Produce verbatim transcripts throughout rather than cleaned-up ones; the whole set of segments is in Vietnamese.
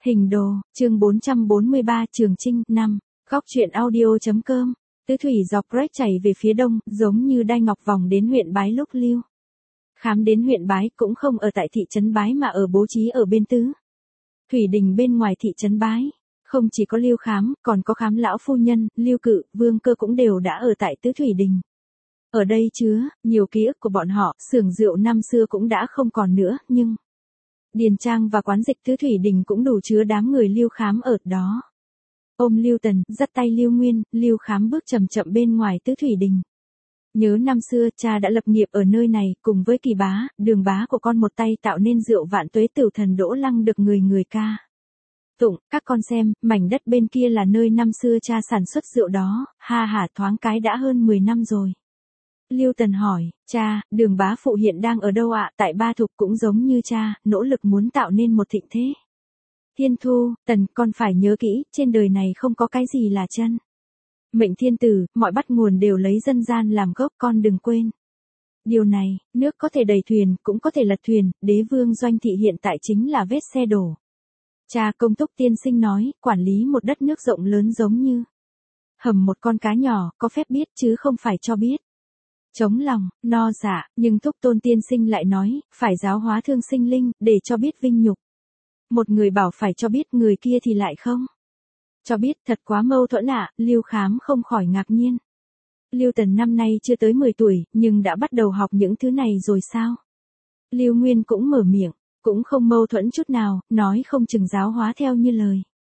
Hình đồ, chương bốn trăm bốn mươi ba Trường Chinh, năm. Góc truyện audio.com. Tứ thủy dọc rách chảy về phía đông, giống như đai ngọc vòng đến huyện Bái lúc Lưu Khám đến huyện Bái cũng không ở tại thị trấn Bái mà ở bố trí ở bên Tứ Thủy Đình bên ngoài thị trấn Bái. Không chỉ có Lưu Khám, còn có Khám lão phu nhân, Lưu Cự, Vương Cơ cũng đều đã ở tại Tứ Thủy Đình. Ở đây chứa nhiều ký ức của bọn họ, xưởng rượu năm xưa cũng đã không còn nữa, nhưng điền trang và quán dịch Tứ Thủy Đình cũng đủ chứa đám người Lưu Khám ở đó. Ôm Lưu Tần, dắt tay Lưu Nguyên, Lưu Khám bước chậm chậm bên ngoài Tứ Thủy Đình. Nhớ năm xưa cha đã lập nghiệp ở nơi này, cùng với Kỳ bá, Đường bá của con một tay tạo nên rượu Vạn Tuế Tửu Thần Đỗ Lăng được người người ca tụng. Các con xem, mảnh đất bên kia là nơi năm xưa cha sản xuất rượu đó, ha hả, thoáng cái đã hơn mười năm rồi. Lưu Tần hỏi, cha, Đường bá phụ hiện đang ở đâu ạ? Tại Ba Thục, cũng giống như cha, nỗ lực muốn tạo nên một thịnh thế. Thiên Thu, Tần, con phải nhớ kỹ, trên đời này không có cái gì là chân mệnh thiên tử, mọi bắt nguồn đều lấy dân gian làm gốc, con đừng quên. Điều này, nước có thể đầy thuyền, cũng có thể lật thuyền, đế vương Doanh Thị hiện tại chính là vết xe đổ. Cha Công Túc tiên sinh nói, quản lý một đất nước rộng lớn giống như hầm một con cá nhỏ, có phép biết chứ không phải cho biết chống lòng, no dạ, nhưng Thúc Tôn tiên sinh lại nói, phải giáo hóa thương sinh linh, để cho biết vinh nhục. Một người bảo phải cho biết, người kia thì lại không cho biết, thật quá mâu thuẫn ạ. Lưu Khám không khỏi ngạc nhiên. Lưu Tần năm nay chưa tới mười tuổi, nhưng đã bắt đầu học những thứ này rồi sao? Lưu Nguyên cũng mở miệng, cũng không mâu thuẫn chút nào, nói không chừng giáo hóa theo như lời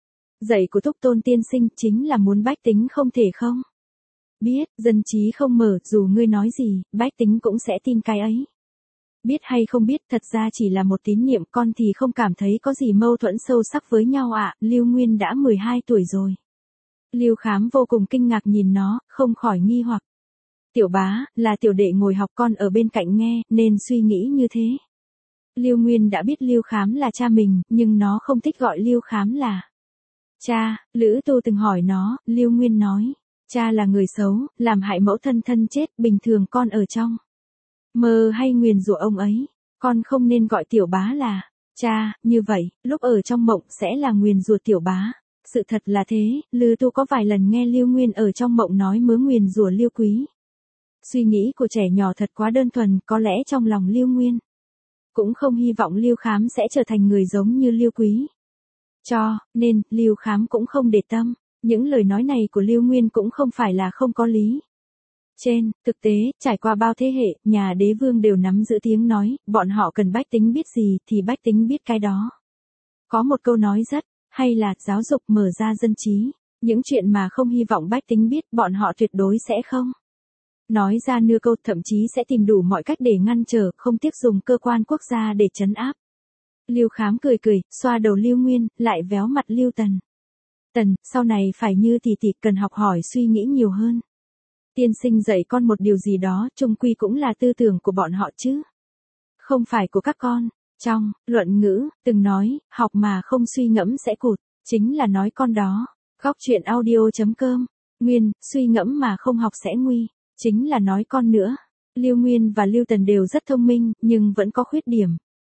dạy của Thúc Tôn tiên sinh, chính là muốn bách tính không thể không biết, dân trí không mở, dù ngươi nói gì, bách tính cũng sẽ tin cái ấy. Biết hay không biết, thật ra chỉ là một tín niệm, con thì không cảm thấy có gì mâu thuẫn sâu sắc với nhau ạ. À. Lưu Nguyên đã mười hai tuổi rồi. Lưu Khám vô cùng kinh ngạc nhìn nó, không khỏi nghi hoặc. Tiểu bá, là tiểu đệ ngồi học, con ở bên cạnh nghe, nên suy nghĩ như thế. Lưu Nguyên đã biết Lưu Khám là cha mình, nhưng nó không thích gọi Lưu Khám là cha. Lữ Tu từng hỏi nó, Lưu Nguyên nói, cha là người xấu, làm hại mẫu thân thân chết, bình thường con ở trong mơ hay nguyền rủa ông ấy, con không nên gọi tiểu bá là cha, như vậy, lúc ở trong mộng sẽ là nguyền rủa tiểu bá. Sự thật là thế, Lư Tu có vài lần nghe Lưu Nguyên ở trong mộng nói mớ nguyền rủa Lưu Quý. Suy nghĩ của trẻ nhỏ thật quá đơn thuần, có lẽ trong lòng Lưu Nguyên cũng không hy vọng Lưu Khám sẽ trở thành người giống như Lưu Quý. Cho nên, Lưu Khám cũng không để tâm, những lời nói này của Lưu Nguyên cũng không phải là không có lý. Trên thực tế, trải qua bao thế hệ, nhà đế vương đều nắm giữ tiếng nói, bọn họ cần bách tính biết gì thì bách tính biết cái đó. Có một câu nói rất hay là, giáo dục mở ra dân trí, những chuyện mà không hy vọng bách tính biết, bọn họ tuyệt đối sẽ không nói ra nửa câu, thậm chí sẽ tìm đủ mọi cách để ngăn trở, không tiếc dùng cơ quan quốc gia để trấn áp. Lưu Khám cười cười, xoa đầu Lưu Nguyên, lại véo mặt Lưu Tần. Tần, sau này phải như tỷ tỷ, cần học hỏi suy nghĩ nhiều hơn. Tiên sinh dạy con một điều gì đó, chung quy cũng là tư tưởng của bọn họ chứ. Không phải của các con. Trong luận ngữ, từng nói, học mà không suy ngẫm sẽ cụt, chính là nói con đó. Góc truyện audio.com. Nguyên, suy ngẫm mà không học sẽ nguy, chính là nói con nữa. Lưu Nguyên và Lưu Tần đều rất thông minh, nhưng vẫn có khuyết điểm.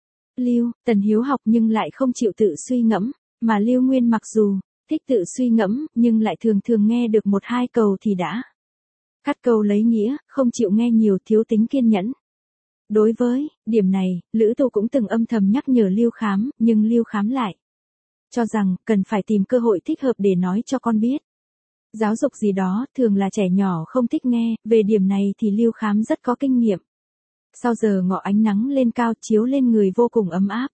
Lưu Tần hiếu học nhưng lại không chịu tự suy ngẫm, mà Lưu Nguyên mặc dù thích tự suy ngẫm, nhưng lại thường thường nghe được một hai câu thì đã cắt câu lấy nghĩa, không chịu nghe nhiều, thiếu tính kiên nhẫn. Đối với điểm này, Lữ Tu cũng từng âm thầm nhắc nhở Lưu Khám, nhưng Lưu Khám lại cho rằng cần phải tìm cơ hội thích hợp để nói cho con biết. Giáo dục gì đó, thường là trẻ nhỏ không thích nghe, về điểm này thì Lưu Khám rất có kinh nghiệm. Sau giờ ngọ ánh nắng lên cao chiếu lên người vô cùng ấm áp.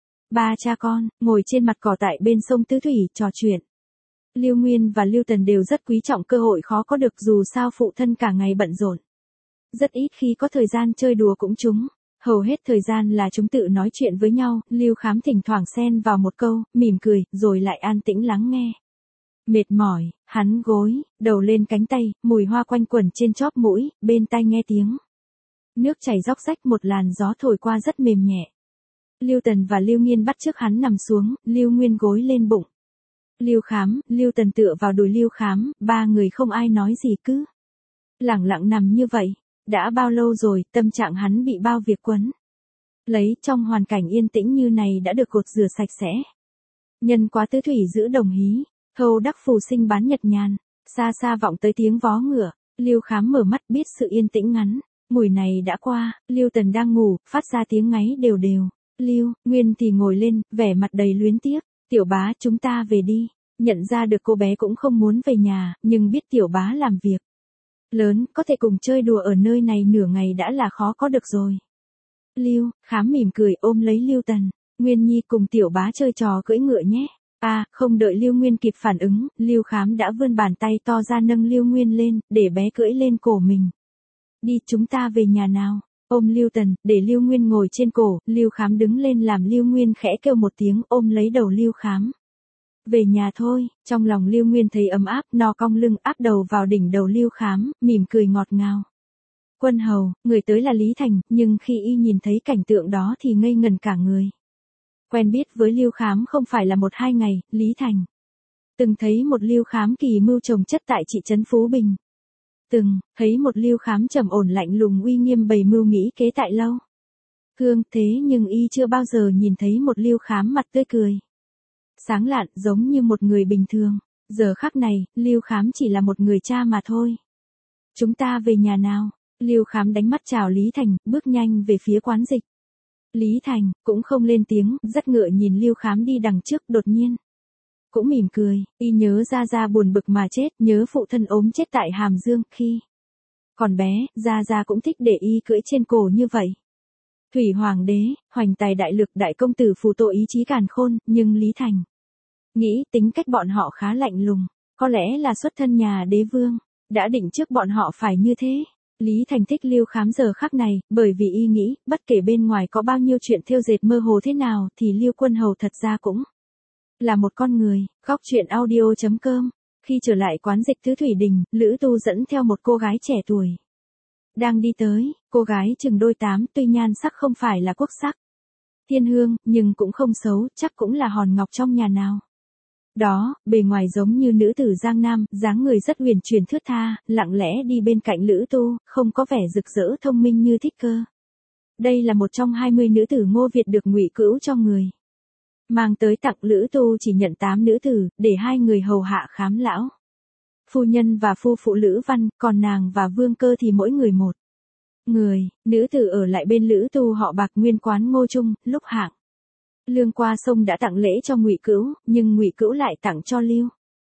Ba cha con, ngồi trên mặt cỏ tại bên sông Tứ Thủy, trò chuyện. Lưu Nguyên và Lưu Tần đều rất quý trọng cơ hội khó có được, dù sao phụ thân cả ngày bận rộn, rất ít khi có thời gian chơi đùa cũng chúng. Hầu hết thời gian là chúng tự nói chuyện với nhau, Lưu Khám thỉnh thoảng xen vào một câu, mỉm cười, rồi lại an tĩnh lắng nghe. Mệt mỏi, hắn gối đầu lên cánh tay, mùi hoa quanh quẩn trên chóp mũi, bên tai nghe tiếng nước chảy róc rách, một làn gió thổi qua rất mềm nhẹ. Lưu Tần và Lưu Nghiên bắt chước hắn nằm xuống, Lưu Nguyên gối lên bụng Lưu Khám, Lưu Tần tựa vào đùi Lưu Khám, ba người không ai nói gì, cứ lẳng lặng nằm như vậy. Đã bao lâu rồi, tâm trạng hắn bị bao việc quấn lấy, trong hoàn cảnh yên tĩnh như này đã được gột rửa sạch sẽ. Nhân quá tứ thủy giữ đồng hí, hầu đắc phù sinh bán nhật nhàn. Xa xa vọng tới tiếng vó ngựa, Lưu Khám mở mắt biết sự yên tĩnh ngắn. Mùi này đã qua, Lưu Tần đang ngủ, phát ra tiếng ngáy đều đều. Lưu Nguyên thì ngồi lên, vẻ mặt đầy luyến tiếc. Tiểu bá chúng ta về đi. Nhận ra được cô bé cũng không muốn về nhà, nhưng biết tiểu bá làm việc lớn, có thể cùng chơi đùa ở nơi này nửa ngày đã là khó có được rồi. Lưu Khám mỉm cười ôm lấy Lưu Tần. Nguyên Nhi cùng tiểu bá chơi trò cưỡi ngựa nhé. À, không đợi Lưu Nguyên kịp phản ứng, Lưu Khám đã vươn bàn tay to ra nâng Lưu Nguyên lên, để bé cưỡi lên cổ mình. Đi chúng ta về nhà nào. Ôm Lưu Tần, để Lưu Nguyên ngồi trên cổ, Lưu Khám đứng lên làm Lưu Nguyên khẽ kêu một tiếng ôm lấy đầu Lưu Khám. Về nhà thôi, trong lòng Lưu Nguyên thấy ấm áp, no cong lưng áp đầu vào đỉnh đầu Lưu Khám, mỉm cười ngọt ngào. Quân hầu, người tới là Lý Thành, nhưng khi y nhìn thấy cảnh tượng đó thì ngây ngần cả người. Quen biết với Lưu Khám không phải là một hai ngày, Lý Thành từng thấy một Lưu Khám kỳ mưu trồng chất tại thị trấn Phú Bình. Từng thấy một Lưu Khám trầm ổn lạnh lùng uy nghiêm bày mưu nghĩ kế tại lâu Cương, thế nhưng y chưa bao giờ nhìn thấy một Lưu Khám mặt tươi cười, sáng lạn giống như một người bình thường. Giờ khắc này, Lưu Khám chỉ là một người cha mà thôi. Chúng ta về nhà nào. Lưu Khám đánh mắt chào Lý Thành, bước nhanh về phía quán dịch. Lý Thành cũng không lên tiếng, dắt ngựa nhìn Lưu Khám đi đằng trước, đột nhiên cũng mỉm cười. Y nhớ Gia Gia buồn bực mà chết, nhớ phụ thân ốm chết tại Hàm Dương. Khi còn bé, Gia Gia cũng thích để y cưỡi trên cổ như vậy. Thủy Hoàng đế, hoành tài đại lực, đại công tử phù tội ý chí càn khôn, nhưng Lý Thành nghĩ tính cách bọn họ khá lạnh lùng, có lẽ là xuất thân nhà đế vương, đã định trước bọn họ phải như thế. Lý Thành thích Lưu Khám giờ khắc này, bởi vì y nghĩ, bất kể bên ngoài có bao nhiêu chuyện thêu dệt mơ hồ thế nào thì Lưu Quân Hầu thật ra cũng là một con người. Góc truyện audio chấm com. Khi trở lại quán dịch Tứ Thủy Đình, Lữ Tu dẫn theo một cô gái trẻ tuổi đang đi tới. Cô gái chừng đôi tám, tuy nhan sắc không phải là quốc sắc thiên hương, nhưng cũng không xấu, chắc cũng là hòn ngọc trong nhà nào đó. Bề ngoài giống như nữ tử Giang Nam, dáng người rất huyền chuyển thướt tha, lặng lẽ đi bên cạnh Lữ Tu, không có vẻ rực rỡ thông minh như Thích Cơ. Đây là một trong hai mươi nữ tử Ngô Việt được Ngụy Cữu cho người mang tới tặng. Lữ Tu chỉ nhận tám nữ tử, để hai người hầu hạ Khám lão phu nhân và phu phụ Lữ Văn, còn nàng và Vương Cơ thì mỗi người một người. Nữ tử ở lại bên Lữ Tu họ Bạc, nguyên quán Ngô Trung. Lúc Hạng Lương qua sông đã tặng lễ cho Ngụy Cữu, nhưng Ngụy Cữu lại tặng cho Lưu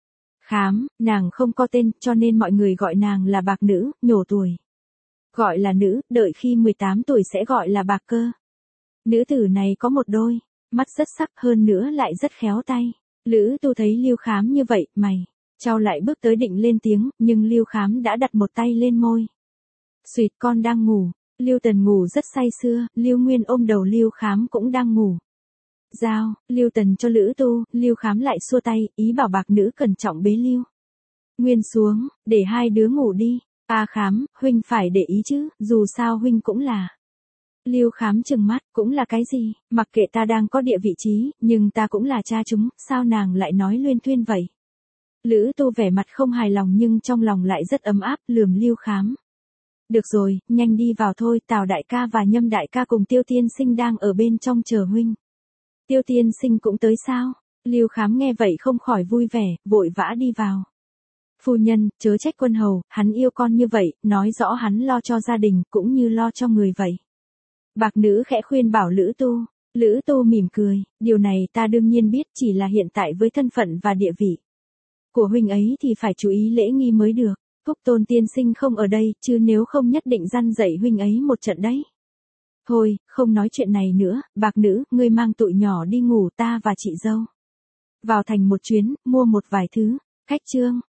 Khám. Nàng không có tên, cho nên mọi người gọi nàng là Bạc Nữ, nhổ tuổi gọi là nữ, đợi khi mười tám tuổi sẽ gọi là Bạc Cơ. Nữ tử này có một đôi mắt rất sắc, hơn nữa lại rất khéo tay. Lữ Tu thấy Lưu Khám như vậy, mày chau lại bước tới định lên tiếng, nhưng Lưu Khám đã đặt một tay lên môi. Xuyệt, con đang ngủ. Lưu Tần ngủ rất say sưa, Lưu Nguyên ôm đầu Lưu Khám cũng đang ngủ. Giao Lưu Tần cho Lữ Tu, Lưu Khám lại xua tay, ý bảo Bạc Nữ cẩn trọng bế Lưu Nguyên xuống, để hai đứa ngủ đi. A Khám, huynh phải để ý chứ, dù sao huynh cũng là. Lưu Khám trừng mắt, cũng là cái gì, mặc kệ ta đang có địa vị trí, nhưng ta cũng là cha chúng, sao nàng lại nói luyên thuyên vậy? Lữ Tu vẻ mặt không hài lòng nhưng trong lòng lại rất ấm áp, lườm Lưu Khám. Được rồi, nhanh đi vào thôi, Tào đại ca và Nhâm đại ca cùng Tiêu tiên sinh đang ở bên trong chờ huynh. Tiêu tiên sinh cũng tới sao? Lưu Khám nghe vậy không khỏi vui vẻ, vội vã đi vào. Phu nhân, chớ trách quân hầu, hắn yêu con như vậy, nói rõ hắn lo cho gia đình, cũng như lo cho người vậy. Bạc Nữ khẽ khuyên bảo Lữ Tu. Lữ Tu mỉm cười, điều này ta đương nhiên biết, chỉ là hiện tại với thân phận và địa vị của huynh ấy thì phải chú ý lễ nghi mới được. Thúc Tôn tiên sinh không ở đây, chứ nếu không nhất định răn dạy huynh ấy một trận đấy. Thôi, không nói chuyện này nữa, Bạc Nữ, ngươi mang tụi nhỏ đi ngủ, ta và chị dâu vào thành một chuyến, mua một vài thứ. Khách trương.